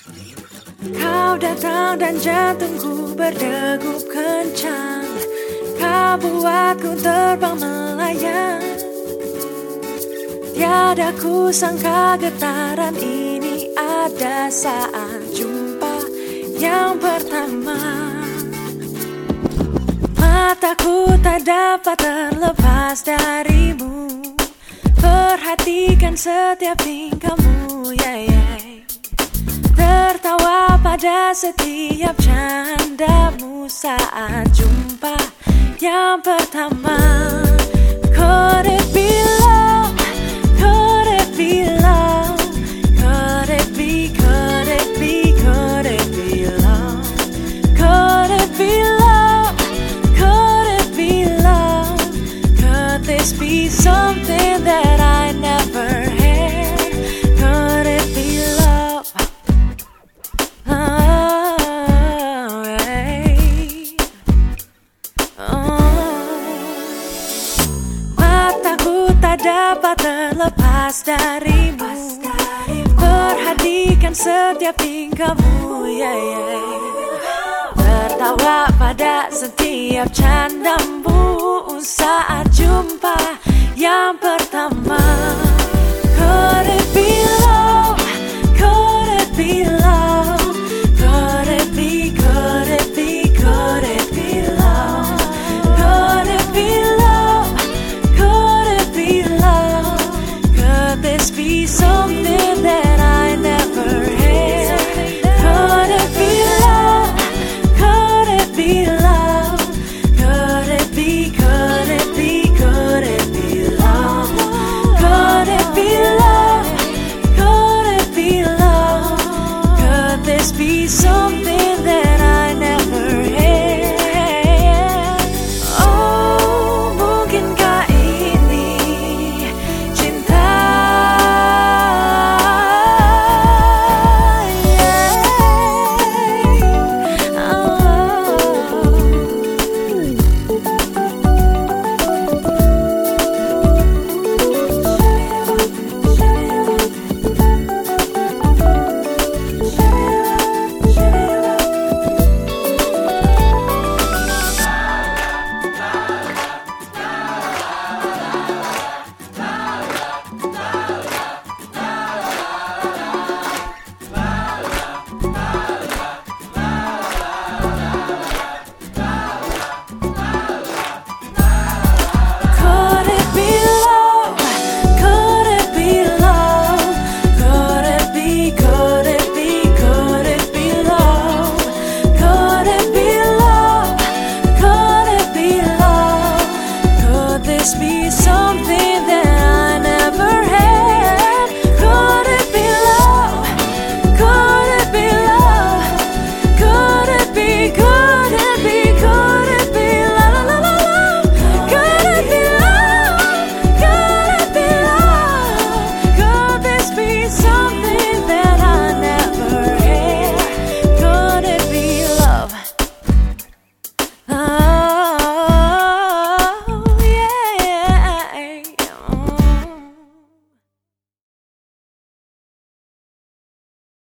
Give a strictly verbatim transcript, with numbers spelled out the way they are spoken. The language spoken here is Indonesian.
Kau datang dan jantungku berdegup kencang. Kau buatku terbang melayang. Tiada ku sangka getaran ini ada saat jumpa yang pertama. Mataku tak dapat terlepas darimu. Perhatikan setiap tingkahmu, yeah, yeah. Tertawa pada setiap candamu saat jumpa yang pertama. Could it be love? Could it be love? Could it be, could it be, could it be love? Could it be love? Could it be love? Could this be something that I never had? Could it be love? Oh, hey. Oh. Mataku tak dapat terlepas darimu. Perhatikan setiap tingkahmu, yeah, yeah. Tertawa pada setiap candamu saat jumpa yang pertama. Could it be love? Could it be love?